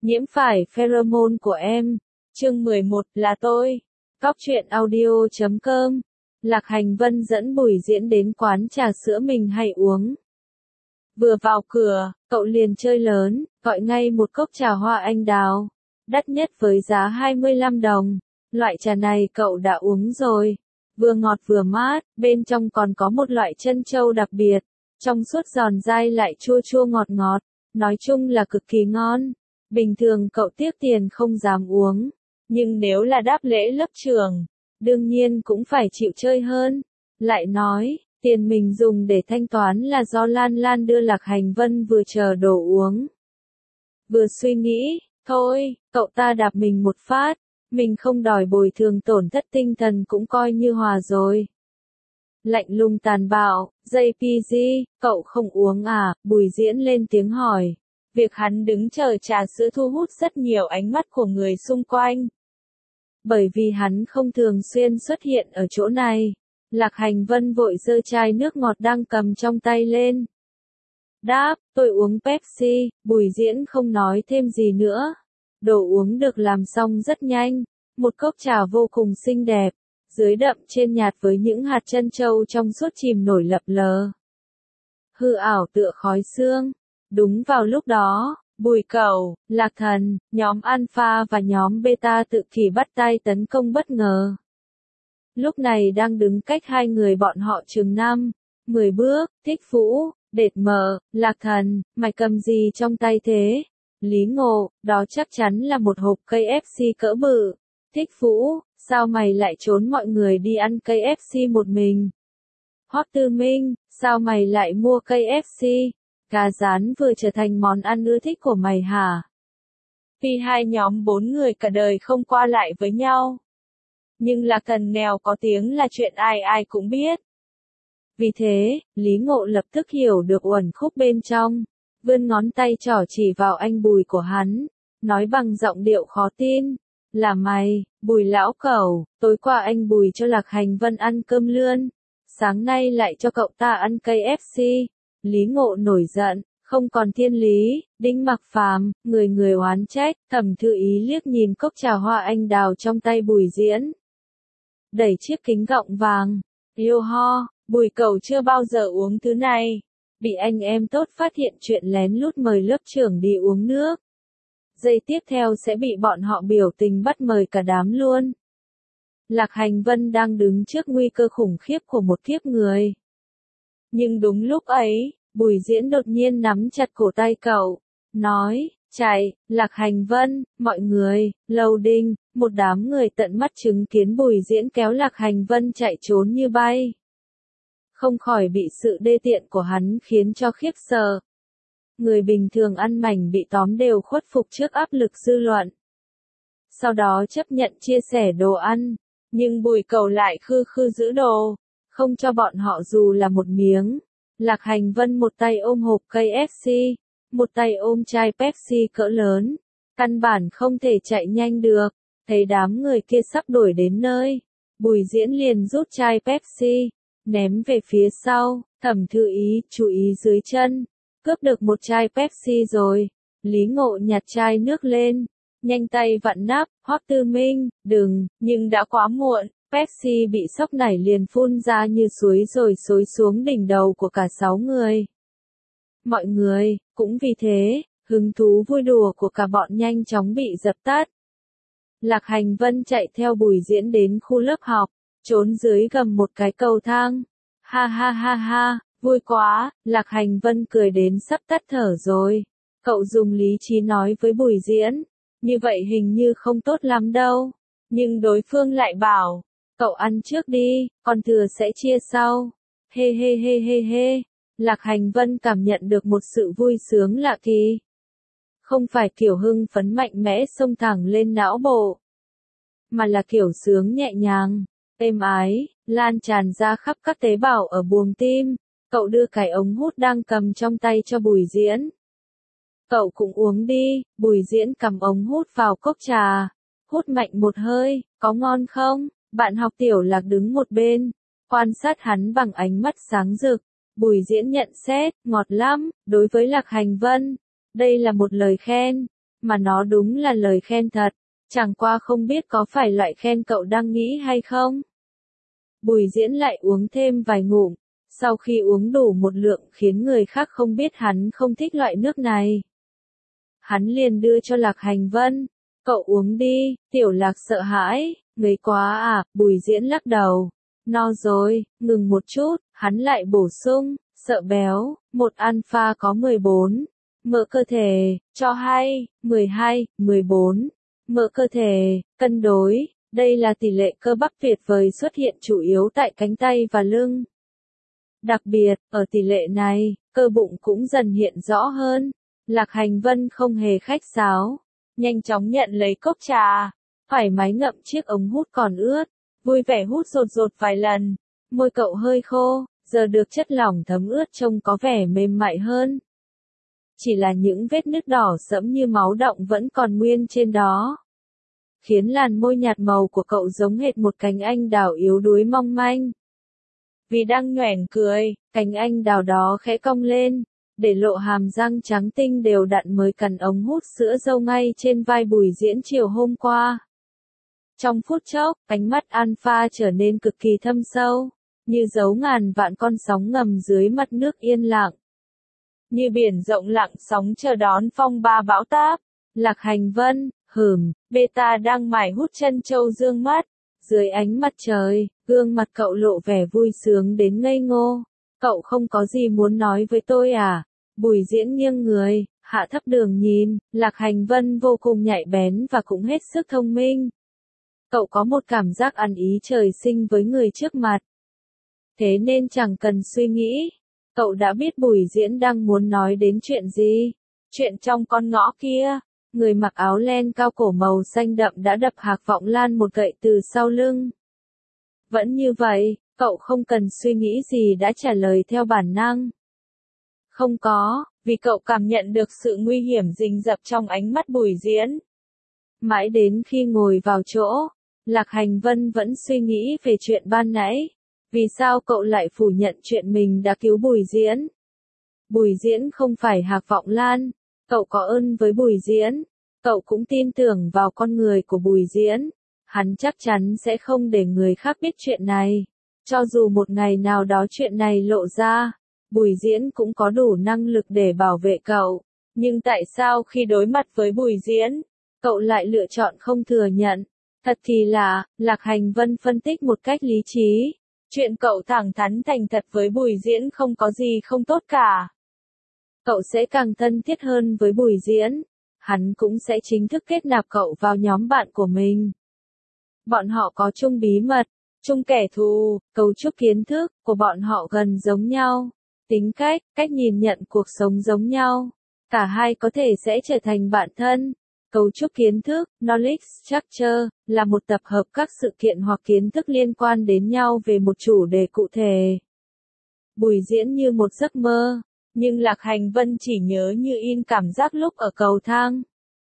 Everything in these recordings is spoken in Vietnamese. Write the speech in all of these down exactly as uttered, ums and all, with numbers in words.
Nhiễm phải pheromone của em. Chương mười một là tôi. Cóc truyện audio chấm com. Lạc Hành Vân dẫn Bùi Diễn đến quán trà sữa mình hay uống. Vừa vào cửa, cậu liền chơi lớn, gọi ngay một cốc trà hoa anh đào. Đắt nhất với giá hai mươi lăm đồng. Loại trà này cậu đã uống rồi. Vừa ngọt vừa mát, bên trong còn có một loại trân châu đặc biệt. Trong suốt giòn dai lại chua chua ngọt ngọt. Nói chung là cực kỳ ngon. Bình thường cậu tiếc tiền không dám uống. Nhưng nếu là đáp lễ lớp trường, đương nhiên cũng phải chịu chơi hơn. Lại nói, tiền mình dùng để thanh toán là do Lan Lan đưa Lạc Hành Vân vừa chờ đồ uống. Vừa suy nghĩ, thôi, cậu ta đạp mình một phát, mình không đòi bồi thường tổn thất tinh thần cũng coi như hòa rồi. Lạnh lùng tàn bạo, dây pê giê, cậu không uống à, Bùi Diễn lên tiếng hỏi. Việc hắn đứng chờ trà sữa thu hút rất nhiều ánh mắt của người xung quanh. Bởi vì hắn không thường xuyên xuất hiện ở chỗ này, Lạc Hành Vân vội giơ chai nước ngọt đang cầm trong tay lên. Đáp, tôi uống Pepsi, Bùi Diễn không nói thêm gì nữa. Đồ uống được làm xong rất nhanh, một cốc trà vô cùng xinh đẹp, dưới đậm trên nhạt với những hạt trân châu trong suốt chìm nổi lập lờ. Hư ảo tựa khói sương. Đúng vào lúc đó, Bùi Cẩu, Lạc Thần, nhóm Alpha và nhóm Beta tự kỷ bắt tay tấn công bất ngờ. Lúc này đang đứng cách hai người bọn họ chừng năm, mười bước, Thích Vũ, Đệt Mờ, Lạc Thần, mày cầm gì trong tay thế? Lý Ngộ, đó chắc chắn là một hộp cây ép xê cỡ bự. Thích Vũ, sao mày lại trốn mọi người đi ăn cây ép xê một mình? Hoắc Tư Minh, sao mày lại mua cây ép xê? Cá rán vừa trở thành món ăn ưa thích của mày hả? Vì hai nhóm bốn người cả đời không qua lại với nhau. Nhưng Lạc Thần nghèo có tiếng là chuyện ai ai cũng biết. Vì thế, Lý Ngộ lập tức hiểu được uẩn khúc bên trong, vươn ngón tay trỏ chỉ vào anh Bùi của hắn, nói bằng giọng điệu khó tin. Là mày, Bùi lão cẩu, tối qua anh Bùi cho Lạc Hành Vân ăn cơm lươn, sáng nay lại cho cậu ta ăn cây ép xê. Lý Ngộ nổi giận, không còn thiên lý, Đinh Mặc Phàm, người người oán trách, Thẩm Thư Ý liếc nhìn cốc trà hoa anh đào trong tay Bùi Diễn. Đẩy chiếc kính gọng vàng, yêu ho, Bùi Cẩu chưa bao giờ uống thứ này. Bị anh em tốt phát hiện chuyện lén lút mời lớp trưởng đi uống nước. Giây tiếp theo sẽ bị bọn họ biểu tình bắt mời cả đám luôn. Lạc Hành Vân đang đứng trước nguy cơ khủng khiếp của một kiếp người. Nhưng đúng lúc ấy, Bùi Diễn đột nhiên nắm chặt cổ tay cậu, nói, chạy, Lạc Hành Vân, mọi người, loading, một đám người tận mắt chứng kiến Bùi Diễn kéo Lạc Hành Vân chạy trốn như bay. Không khỏi bị sự đê tiện của hắn khiến cho khiếp sợ. Người bình thường ăn mảnh bị tóm đều khuất phục trước áp lực dư luận. Sau đó chấp nhận chia sẻ đồ ăn, nhưng Bùi Cẩu lại khư khư giữ đồ. Không cho bọn họ dù là một miếng. Lạc Hành Vân một tay ôm hộp cây ép xê, một tay ôm chai Pepsi cỡ lớn. Căn bản không thể chạy nhanh được. Thấy đám người kia sắp đuổi đến nơi, Bùi Diễn liền rút chai Pepsi, ném về phía sau. Thẩm Thư Ý, chú ý dưới chân. Cướp được một chai Pepsi rồi. Lý Ngộ nhặt chai nước lên, nhanh tay vặn nắp. Hoắc Tư Minh, đừng, nhưng đã quá muộn. Pepsi bị sốc nảy liền phun ra như suối rồi xối xuống đỉnh đầu của cả sáu người. Mọi người, cũng vì thế, hứng thú vui đùa của cả bọn nhanh chóng bị dập tắt. Lạc Hành Vân chạy theo Bùi Diễn đến khu lớp học, trốn dưới gầm một cái cầu thang. Ha ha ha ha, vui quá, Lạc Hành Vân cười đến sắp tắt thở rồi. Cậu dùng lý trí nói với Bùi Diễn, như vậy hình như không tốt lắm đâu. Nhưng đối phương lại bảo, cậu ăn trước đi, còn thừa sẽ chia sau. Hê hê hê hê hê. Lạc Hành Vân cảm nhận được một sự vui sướng lạ kỳ. Không phải kiểu hưng phấn mạnh mẽ xông thẳng lên não bộ, mà là kiểu sướng nhẹ nhàng, êm ái, lan tràn ra khắp các tế bào ở buồng tim. Cậu đưa cái ống hút đang cầm trong tay cho Bùi Diễn. Cậu cũng uống đi. Bùi Diễn cầm ống hút vào cốc trà, hút mạnh một hơi, có ngon không? Bạn học Tiểu Lạc đứng một bên, quan sát hắn bằng ánh mắt sáng rực. Bùi Diễn nhận xét, ngọt lắm. Đối với Lạc Hành Vân, đây là một lời khen, mà nó đúng là lời khen thật, chẳng qua không biết có phải loại khen cậu đang nghĩ hay không. Bùi Diễn lại uống thêm vài ngụm, sau khi uống đủ một lượng khiến người khác không biết hắn không thích loại nước này. Hắn liền đưa cho Lạc Hành Vân, cậu uống đi, Tiểu Lạc sợ hãi, ngấy quá à, Bùi Diễn lắc đầu, no rồi, ngừng một chút, hắn lại bổ sung, sợ béo, một alpha có mười bốn, mỡ cơ thể, cho hay, mười hai, mười bốn, mỡ cơ thể, cân đối, đây là tỷ lệ cơ bắp tuyệt vời xuất hiện chủ yếu tại cánh tay và lưng. Đặc biệt, ở tỷ lệ này, cơ bụng cũng dần hiện rõ hơn. Lạc Hành Vân không hề khách sáo, nhanh chóng nhận lấy cốc trà, thoải mái ngậm chiếc ống hút còn ướt, vui vẻ hút rột rột vài lần, môi cậu hơi khô, giờ được chất lỏng thấm ướt trông có vẻ mềm mại hơn. Chỉ là những vết nứt đỏ sẫm như máu đọng vẫn còn nguyên trên đó, khiến làn môi nhạt màu của cậu giống hệt một cành anh đào yếu đuối mong manh. Vì đang nhoẻn cười, cành anh đào đó khẽ cong lên, để lộ hàm răng trắng tinh đều đặn mới cắn ống hút sữa dâu ngay trên vai Bùi Diễn chiều hôm qua. Trong phút chốc, ánh mắt Alpha trở nên cực kỳ thâm sâu, như dấu ngàn vạn con sóng ngầm dưới mặt nước yên lặng. Như biển rộng lặng sóng chờ đón phong ba bão táp. Lạc Hành Vân, hửm, beta đang mải hút chân châu dương mắt. Dưới ánh mặt trời, gương mặt cậu lộ vẻ vui sướng đến ngây ngô. Cậu không có gì muốn nói với tôi à? Bùi Diễn nghiêng người, hạ thấp đường nhìn, Lạc Hành Vân vô cùng nhạy bén và cũng hết sức thông minh. Cậu có một cảm giác ăn ý trời sinh với người trước mặt. Thế nên chẳng cần suy nghĩ, cậu đã biết Bùi Diễn đang muốn nói đến chuyện gì. Chuyện trong con ngõ kia, người mặc áo len cao cổ màu xanh đậm đã đập Hạc Vọng Lan một gậy từ sau lưng. Vẫn như vậy, cậu không cần suy nghĩ gì đã trả lời theo bản năng. Không có, vì cậu cảm nhận được sự nguy hiểm rình rập trong ánh mắt Bùi Diễn. Mãi đến khi ngồi vào chỗ, Lạc Hành Vân vẫn suy nghĩ về chuyện ban nãy. Vì sao cậu lại phủ nhận chuyện mình đã cứu Bùi Diễn? Bùi Diễn không phải Hạc Vọng Lan, cậu có ơn với Bùi Diễn, cậu cũng tin tưởng vào con người của Bùi Diễn. Hắn chắc chắn sẽ không để người khác biết chuyện này. Cho dù một ngày nào đó chuyện này lộ ra, Bùi Diễn cũng có đủ năng lực để bảo vệ cậu. Nhưng tại sao khi đối mặt với Bùi Diễn, cậu lại lựa chọn không thừa nhận? Thật thì là, Lạc Hành Vân phân tích một cách lý trí. Chuyện cậu thẳng thắn thành thật với Bùi Diễn không có gì không tốt cả. Cậu sẽ càng thân thiết hơn với Bùi Diễn. Hắn cũng sẽ chính thức kết nạp cậu vào nhóm bạn của mình. Bọn họ có chung bí mật, chung kẻ thù, cấu trúc kiến thức của bọn họ gần giống nhau. Tính cách, cách nhìn nhận cuộc sống giống nhau. Cả hai có thể sẽ trở thành bạn thân. Cấu trúc kiến thức, knowledge structure, là một tập hợp các sự kiện hoặc kiến thức liên quan đến nhau về một chủ đề cụ thể. Bùi Diễn như một giấc mơ, nhưng Lạc Hành Vân chỉ nhớ như in cảm giác lúc ở cầu thang.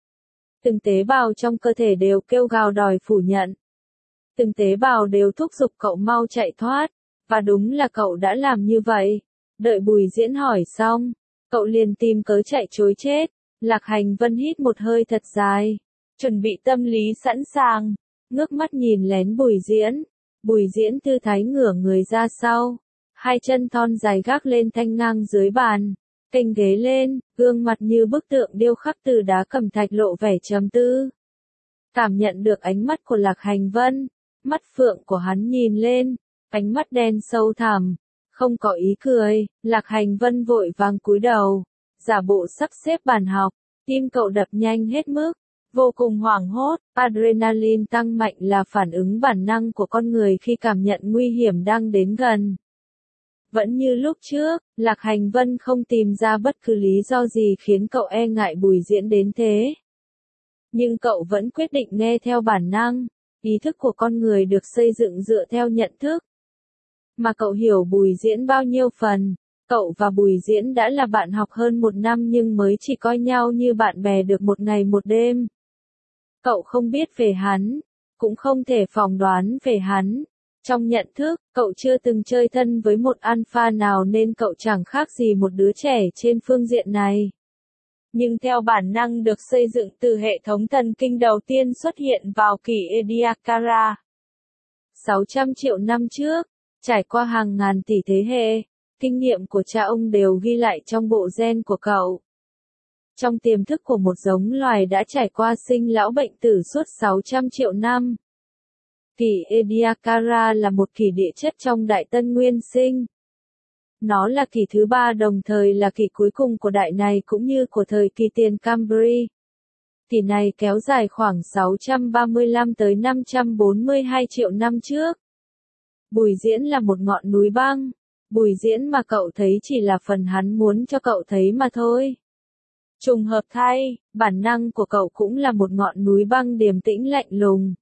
Từng tế bào trong cơ thể đều kêu gào đòi phủ nhận. Từng tế bào đều thúc giục cậu mau chạy thoát, và đúng là cậu đã làm như vậy. Đợi Bùi Diễn hỏi xong, cậu liền tìm cớ chạy trối chết. Lạc Hành Vân hít một hơi thật dài, chuẩn bị tâm lý sẵn sàng, ngước mắt nhìn lén Bùi Diễn. Bùi Diễn tư thái ngửa người ra sau, hai chân thon dài gác lên thanh ngang dưới bàn, kênh ghế lên, gương mặt như bức tượng điêu khắc từ đá cẩm thạch lộ vẻ trầm tư. Cảm nhận được ánh mắt của Lạc Hành Vân, mắt phượng của hắn nhìn lên, ánh mắt đen sâu thẳm, không có ý cười. Lạc Hành Vân vội vàng cúi đầu, giả bộ sắp xếp bàn học, tim cậu đập nhanh hết mức, vô cùng hoảng hốt. Adrenaline tăng mạnh là phản ứng bản năng của con người khi cảm nhận nguy hiểm đang đến gần. Vẫn như lúc trước, Lạc Hành Vân không tìm ra bất cứ lý do gì khiến cậu e ngại Bùi Diễn đến thế. Nhưng cậu vẫn quyết định nghe theo bản năng. Ý thức của con người được xây dựng dựa theo nhận thức. Mà cậu hiểu Bùi Diễn bao nhiêu phần. Cậu và Bùi Diễn đã là bạn học hơn một năm nhưng mới chỉ coi nhau như bạn bè được một ngày một đêm. Cậu không biết về hắn, cũng không thể phỏng đoán về hắn. Trong nhận thức, cậu chưa từng chơi thân với một alpha nào nên cậu chẳng khác gì một đứa trẻ trên phương diện này. nhưng theo bản năng được xây dựng từ hệ thống thần kinh đầu tiên xuất hiện vào kỷ Ediacara. sáu trăm triệu năm trước, trải qua hàng ngàn tỷ thế hệ, kinh nghiệm của cha ông đều ghi lại trong bộ gen của cậu. Trong tiềm thức của một giống loài đã trải qua sinh lão bệnh tử suốt sáu trăm triệu năm. Kỷ Ediacara là một kỷ địa chất trong Đại Tân Nguyên Sinh. Nó là kỷ thứ ba đồng thời là kỷ cuối cùng của đại này cũng như của thời kỳ tiền Cambrian. Kỷ này kéo dài khoảng sáu trăm ba mươi lăm tới năm trăm bốn mươi hai triệu năm trước. Bùi Diễn là một ngọn núi băng. Bùi Diễn mà cậu thấy chỉ là phần hắn muốn cho cậu thấy mà thôi. Trùng hợp thay, bản năng của cậu cũng là một ngọn núi băng điềm tĩnh lạnh lùng.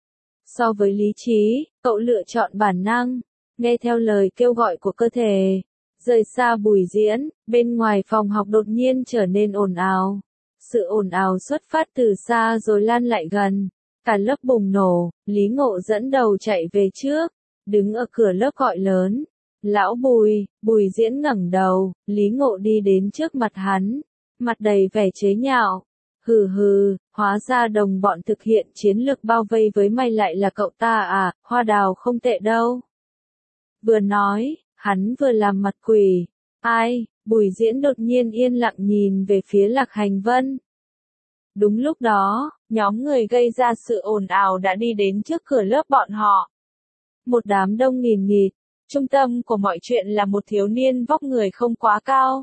So với lý trí, cậu lựa chọn bản năng, nghe theo lời kêu gọi của cơ thể. Rời xa Bùi Diễn, bên ngoài phòng học đột nhiên trở nên ồn ào. Sự ồn ào xuất phát từ xa rồi lan lại gần. Cả lớp bùng nổ, Lý Ngộ dẫn đầu chạy về trước, đứng ở cửa lớp gọi lớn. Lão Bùi, Bùi Diễn ngẩng đầu, Lý Ngộ đi đến trước mặt hắn, mặt đầy vẻ chế nhạo. Hừ hừ, hóa ra đồng bọn thực hiện chiến lược bao vây với mày lại là cậu ta à, Hoa Đào không tệ đâu. Vừa nói, hắn vừa làm mặt quỷ. Ai, Bùi Diễn đột nhiên yên lặng nhìn về phía Lạc Hành Vân. Đúng lúc đó, nhóm người gây ra sự ồn ào đã đi đến trước cửa lớp bọn họ. Một đám đông nghìn nghịt, trung tâm của mọi chuyện là một thiếu niên vóc người không quá cao.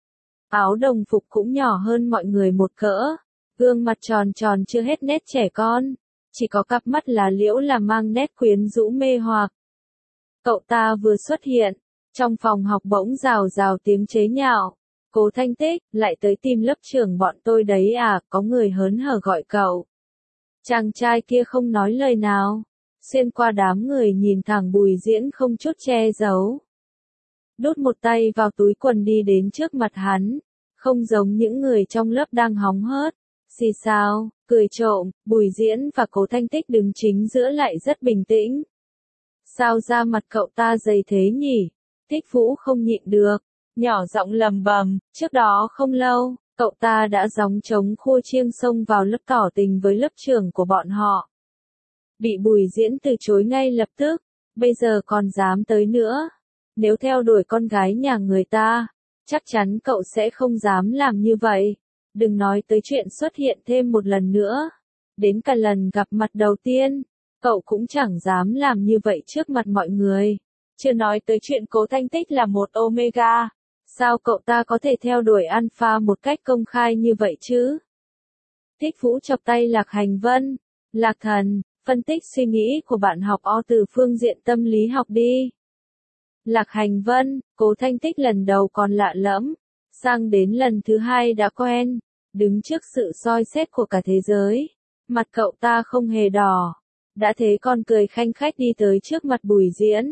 Áo đồng phục cũng nhỏ hơn mọi người một cỡ, gương mặt tròn tròn chưa hết nét trẻ con, chỉ có cặp mắt lá liễu là mang nét quyến rũ mê hoặc. Cậu ta vừa xuất hiện, trong phòng học bỗng rào rào tiếng chế nhạo. Cố Thanh Tích, lại tới tìm lớp trưởng bọn tôi đấy à, có người hớn hở gọi cậu. Chàng trai kia không nói lời nào, xuyên qua đám người nhìn thẳng Bùi Diễn không chút che giấu. Đút một tay vào túi quần đi đến trước mặt hắn, không giống những người trong lớp đang hóng hớt. Xì xào, cười trộm, Bùi Diễn và Cố Thanh Tích đứng chính giữa lại rất bình tĩnh. Sao da mặt cậu ta dày thế nhỉ? Tích Vũ không nhịn được, nhỏ giọng lầm bầm, trước đó không lâu, cậu ta đã gióng trống khua chiêng xông vào lớp tỏ tình với lớp trưởng của bọn họ. Bị Bùi Diễn từ chối ngay lập tức, bây giờ còn dám tới nữa. Nếu theo đuổi con gái nhà người ta, chắc chắn cậu sẽ không dám làm như vậy. Đừng nói tới chuyện xuất hiện thêm một lần nữa. Đến cả lần gặp mặt đầu tiên, cậu cũng chẳng dám làm như vậy trước mặt mọi người. Chưa nói tới chuyện Cố Thanh Tích là một Omega. Sao cậu ta có thể theo đuổi Alpha một cách công khai như vậy chứ? Tích Vũ chọc tay Lạc Hành Vân. Lạc Thần, phân tích suy nghĩ của bạn học O từ phương diện tâm lý học đi. Lạc Hành Vân, Cố Thanh Tích lần đầu còn lạ lẫm, sang đến lần thứ hai đã quen, đứng trước sự soi xét của cả thế giới. Mặt cậu ta không hề đỏ, đã thế còn cười khanh khách đi tới trước mặt Bùi Diễn.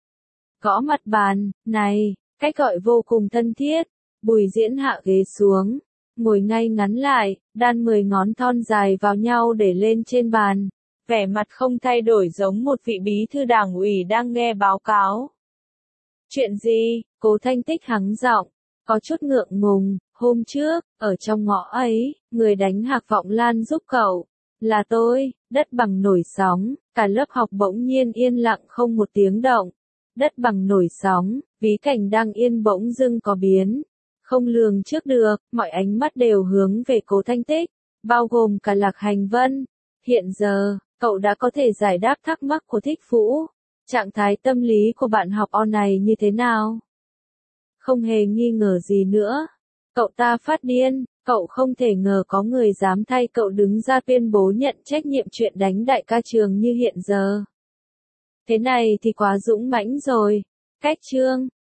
Gõ mặt bàn, này, cách gọi vô cùng thân thiết. Bùi Diễn hạ ghế xuống, ngồi ngay ngắn lại, đan mười ngón thon dài vào nhau để lên trên bàn. Vẻ mặt không thay đổi giống một vị bí thư đảng ủy đang nghe báo cáo. Chuyện gì? Cố Thanh Tích hắng giọng, có chút ngượng ngùng. Hôm trước, ở trong ngõ ấy, người đánh Hạc Vọng Lan giúp cậu. Là tôi. Đất bằng nổi sóng, cả lớp học bỗng nhiên yên lặng không một tiếng động. Đất bằng nổi sóng, ví cảnh đang yên bỗng dưng có biến. Không lường trước được, mọi ánh mắt đều hướng về Cố Thanh Tích, bao gồm cả Lạc Hành Vân. Hiện giờ, cậu đã có thể giải đáp thắc mắc của Thích Vũ. Trạng thái tâm lý của bạn học O này như thế nào? Không hề nghi ngờ gì nữa. Cậu ta phát điên, cậu không thể ngờ có người dám thay cậu đứng ra tuyên bố nhận trách nhiệm chuyện đánh đại ca trường như hiện giờ. Thế này thì quá dũng mãnh rồi. Cách chương